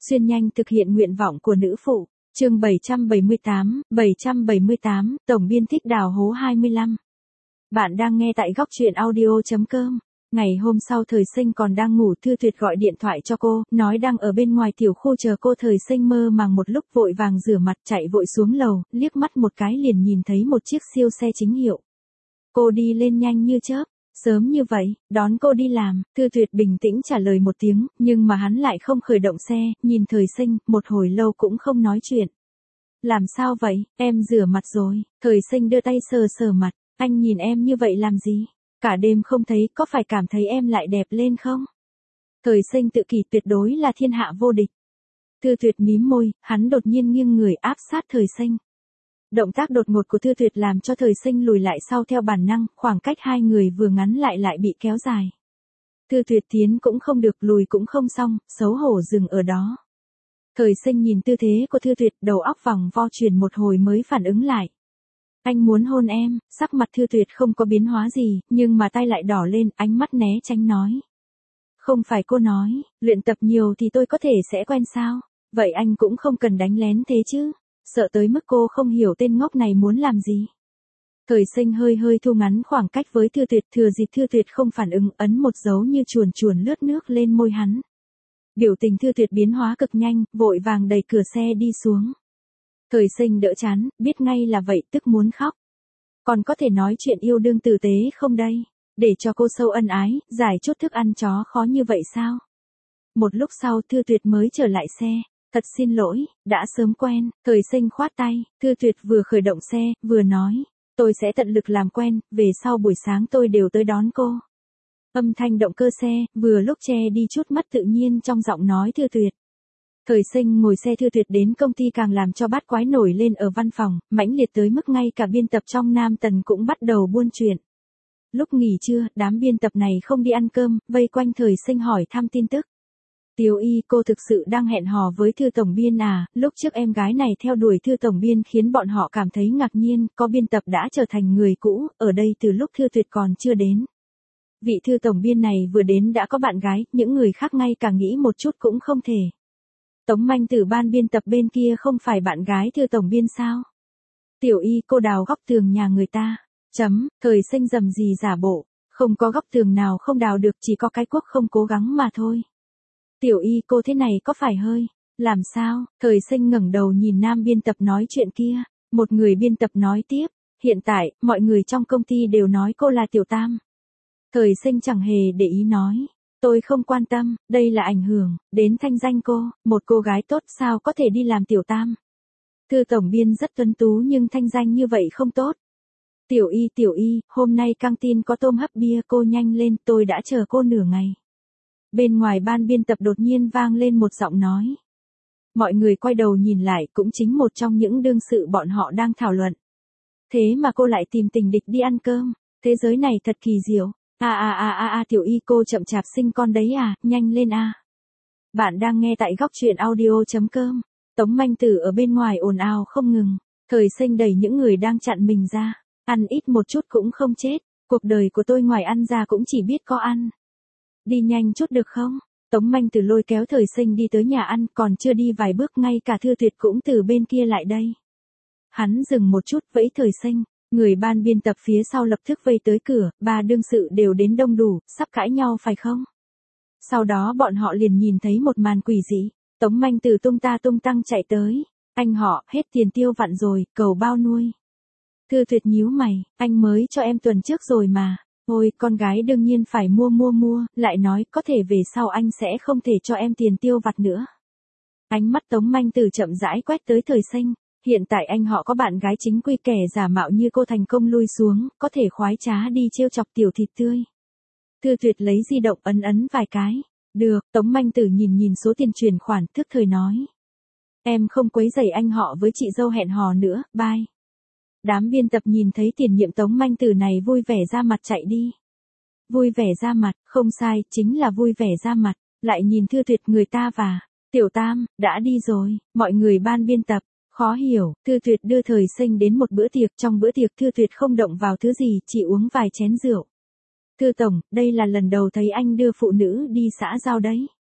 Xuyên nhanh thực hiện nguyện vọng của nữ phụ. Chương 778, tổng biên thích đào hố 25. Bạn đang nghe tại góc truyện audio.com. Ngày hôm sau Thời Sinh còn đang ngủ, Thư Tuyệt gọi điện thoại cho cô, nói đang ở bên ngoài tiểu khu chờ cô. Thời Sinh mơ màng một lúc vội vàng rửa mặt chạy vội xuống lầu, liếc mắt một cái liền nhìn thấy một chiếc siêu xe chính hiệu. Cô đi lên nhanh như chớp. Sớm như vậy, đón cô đi làm. Thư Tuyệt bình tĩnh trả lời một tiếng, nhưng mà hắn lại không khởi động xe, nhìn Thời Sinh, một hồi lâu cũng không nói chuyện. Làm sao vậy, em rửa mặt rồi. Thời Sinh đưa tay sờ sờ mặt, anh nhìn em như vậy làm gì? Cả đêm không thấy, có phải cảm thấy em lại đẹp lên không? Thời Sinh tự kỷ tuyệt đối là thiên hạ vô địch. Thư Tuyệt mím môi, hắn đột nhiên nghiêng người áp sát Thời Sinh. Động tác đột ngột của Thư Tuyệt làm cho Thời Sinh lùi lại sau theo bản năng, khoảng cách hai người vừa ngắn lại bị kéo dài. Thư Tuyệt tiến cũng không được, lùi cũng không xong, xấu hổ dừng ở đó. Thời Sinh nhìn tư thế của Thư Tuyệt, đầu óc vòng vo chuyển một hồi mới phản ứng lại. Anh muốn hôn em. Sắc mặt Thư Tuyệt không có biến hóa gì, nhưng mà tay lại đỏ lên, ánh mắt né tránh nói. Không phải cô nói, luyện tập nhiều thì tôi có thể sẽ quen sao? Vậy anh cũng không cần đánh lén thế chứ. Sợ tới mức cô không hiểu tên ngốc này muốn làm gì. Thời Sinh hơi thu ngắn khoảng cách với Thư Tuyệt, thừa dịp Thư Tuyệt không phản ứng, ấn một dấu như chuồn chuồn lướt nước lên môi hắn. Biểu tình Thư Tuyệt biến hóa cực nhanh, vội vàng đẩy cửa xe đi xuống. Thời Sinh đỡ chán, biết ngay là vậy, tức muốn khóc. Còn có thể nói chuyện yêu đương tử tế không đây? Để cho cô sâu ân ái, giải chút thức ăn chó khó như vậy sao? Một lúc sau Thư Tuyệt mới trở lại xe. Thật xin lỗi, đã sớm quen. Thời Sinh khoát tay, Thư Tuyệt vừa khởi động xe, vừa nói. Tôi sẽ tận lực làm quen, về sau buổi sáng tôi đều tới đón cô. Âm thanh động cơ xe, vừa lúc che đi chút mất tự nhiên trong giọng nói Thư Tuyệt. Thời Sinh ngồi xe Thư Tuyệt đến công ty càng làm cho bát quái nổi lên ở văn phòng, mãnh liệt tới mức ngay cả biên tập trong Nam Tần cũng bắt đầu buôn chuyện. Lúc nghỉ trưa, đám biên tập này không đi ăn cơm, vây quanh Thời Sinh hỏi thăm tin tức. Tiểu Y, cô thực sự đang hẹn hò với Thư tổng biên à? Lúc trước em gái này theo đuổi Thư tổng biên khiến bọn họ cảm thấy ngạc nhiên, có biên tập đã trở thành người cũ, ở đây từ lúc Thư Tuyệt còn chưa đến. Vị Thư tổng biên này vừa đến đã có bạn gái, những người khác ngay cả nghĩ một chút cũng không thể. Tống Manh từ ban biên tập bên kia không phải bạn gái Thư tổng biên sao? Tiểu Y, cô đào góc tường nhà người ta. Thời Sinh rầm rì giả bộ, không có góc tường nào không đào được, chỉ có cái cuốc không cố gắng mà thôi. Tiểu Y, cô thế này có phải hơi? Làm sao? Thời Sinh ngẩng đầu nhìn nam biên tập nói chuyện kia. Một người biên tập nói tiếp. Hiện tại, mọi người trong công ty đều nói cô là Tiểu Tam. Thời Sinh chẳng hề để ý nói. Tôi không quan tâm, đây là ảnh hưởng đến thanh danh cô. Một cô gái tốt sao có thể đi làm Tiểu Tam? Thư tổng biên rất tuấn tú nhưng thanh danh như vậy không tốt. Tiểu Y, hôm nay căng tin có tôm hấp bia, cô nhanh lên, tôi đã chờ cô nửa ngày. Bên ngoài ban biên tập đột nhiên vang lên một giọng nói. Mọi người quay đầu nhìn lại, cũng chính một trong những đương sự bọn họ đang thảo luận. Thế mà cô lại tìm tình địch đi ăn cơm, thế giới này thật kỳ diệu. Tiểu Y, cô chậm chạp sinh con đấy à, nhanh lên a. Bạn đang nghe tại góc truyện audio.com. Tống Manh Tử ở bên ngoài ồn ào không ngừng. Thời Sinh đẩy những người đang chặn mình ra. Ăn ít một chút cũng không chết. Cuộc đời của tôi ngoài ăn ra cũng chỉ biết có ăn. Đi nhanh chút được không? Tống Manh Tử lôi kéo Thời Sinh đi tới nhà ăn, còn chưa đi vài bước ngay cả Thư Tuyệt cũng từ bên kia lại đây. Hắn dừng một chút, vẫy Thời Sinh. Người ban biên tập phía sau lập tức vây tới cửa, ba đương sự đều đến đông đủ, sắp cãi nhau phải không? Sau đó bọn họ liền nhìn thấy một màn quỷ dị. Tống Manh Tử tung ta tung tăng chạy tới. Anh họ, hết tiền tiêu vặt rồi, cầu bao nuôi. Thư Tuyệt nhíu mày, anh mới cho em tuần trước rồi mà. Ôi, con gái đương nhiên phải mua, lại nói có thể về sau anh sẽ không thể cho em tiền tiêu vặt nữa. Ánh mắt Tống Manh Tử chậm rãi quét tới Thời Sinh. Hiện tại anh họ có bạn gái chính quy kẻ giả mạo như cô thành công lui xuống, có thể khoái trá đi trêu chọc tiểu thịt tươi. Thư Tuyệt lấy di động ấn vài cái. Được, Tống Manh Tử nhìn số tiền chuyển khoản, thức thời nói. Em không quấy rầy anh họ với chị dâu hẹn hò nữa, bye. Đám biên tập nhìn thấy tiền nhiệm Tống Manh Tử này vui vẻ ra mặt chạy đi. Vui vẻ ra mặt, không sai, chính là vui vẻ ra mặt. Lại nhìn Thư Tuyệt, người ta và Tiểu Tam đã đi rồi. Mọi người ban biên tập khó hiểu. Thư Tuyệt đưa Thời Sinh đến một bữa tiệc, trong bữa tiệc Thư Tuyệt không động vào thứ gì, chỉ uống vài chén rượu. Thư tổng, đây là lần đầu thấy anh đưa phụ nữ đi xã giao đấy.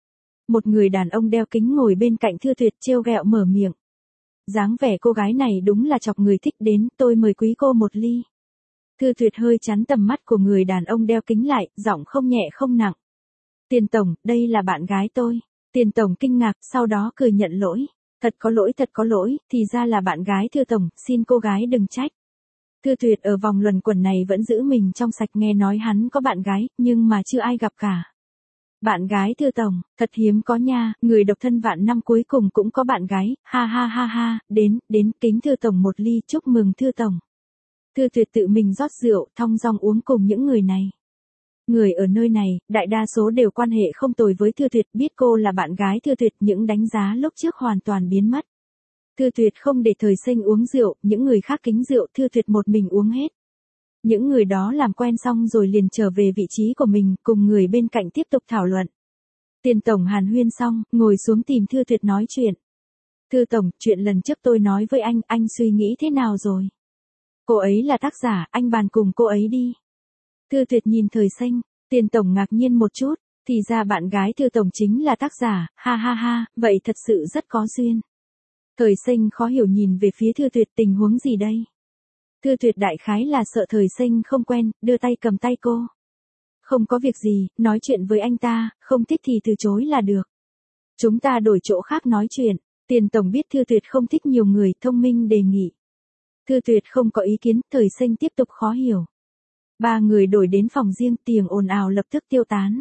Một người đàn ông đeo kính ngồi bên cạnh Thư Tuyệt trêu ghẹo mở miệng. Dáng vẻ cô gái này đúng là chọc người thích đến, tôi mời quý cô một ly. Thư Tuyệt hơi chắn tầm mắt của người đàn ông đeo kính lại, giọng không nhẹ không nặng. Tiền tổng, đây là bạn gái tôi. Tiền tổng kinh ngạc, sau đó cười nhận lỗi. Thật có lỗi, thì ra là bạn gái Thư tổng, xin cô gái đừng trách. Thư Tuyệt ở vòng luẩn quẩn này vẫn giữ mình trong sạch, nghe nói hắn có bạn gái, nhưng mà chưa ai gặp cả. Bạn gái Thư tổng, thật hiếm có nha, người độc thân vạn năm cuối cùng cũng có bạn gái, ha ha ha ha, đến, kính Thư tổng một ly, chúc mừng Thư tổng. Thư Tuyệt tự mình rót rượu, thong dong uống cùng những người này. Người ở nơi này, đại đa số đều quan hệ không tồi với Thư Tuyệt, biết cô là bạn gái Thư Tuyệt, những đánh giá lúc trước hoàn toàn biến mất. Thư Tuyệt không để Thời Sinh uống rượu, những người khác kính rượu, Thư Tuyệt một mình uống hết. Những người đó làm quen xong rồi liền trở về vị trí của mình, cùng người bên cạnh tiếp tục thảo luận. Tiền tổng hàn huyên xong, ngồi xuống tìm Thư Tuyệt nói chuyện. Thư tổng, chuyện lần trước tôi nói với anh suy nghĩ thế nào rồi? Cô ấy là tác giả, anh bàn cùng cô ấy đi. Thư Tuyệt nhìn Thời Sinh, Tiền tổng ngạc nhiên một chút, thì ra bạn gái Thư tổng chính là tác giả, ha ha ha, vậy thật sự rất có duyên. Thời Sinh khó hiểu nhìn về phía Thư Tuyệt, tình huống gì đây? Thư Tuyệt đại khái là sợ Thời Sinh không quen, đưa tay cầm tay cô. Không có việc gì, nói chuyện với anh ta, không thích thì từ chối là được. Chúng ta đổi chỗ khác nói chuyện. Tiền tổng biết Thư Tuyệt không thích nhiều người, thông minh đề nghị. Thư Tuyệt không có ý kiến, Thời Sinh tiếp tục khó hiểu. Ba người đổi đến phòng riêng, tiếng ồn ào lập tức tiêu tán.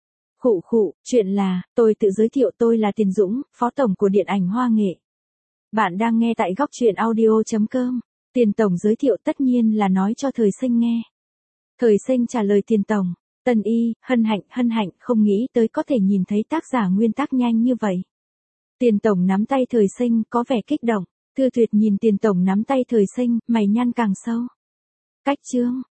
Khụ, chuyện là, tôi tự giới thiệu, tôi là Tiền Dũng, phó tổng của Điện ảnh Hoa Nghệ. Bạn đang nghe tại góc truyện audio.com. Tiền tổng giới thiệu tất nhiên là nói cho Thời Sinh nghe. Thời Sinh trả lời Tiền tổng, Tân Y, hân hạnh, không nghĩ tới có thể nhìn thấy tác giả nguyên tác nhanh như vậy. Tiền tổng nắm tay Thời Sinh, có vẻ kích động. Thư Tuyệt nhìn Tiền tổng nắm tay Thời Sinh, mày nhăn càng sâu. Cách chương.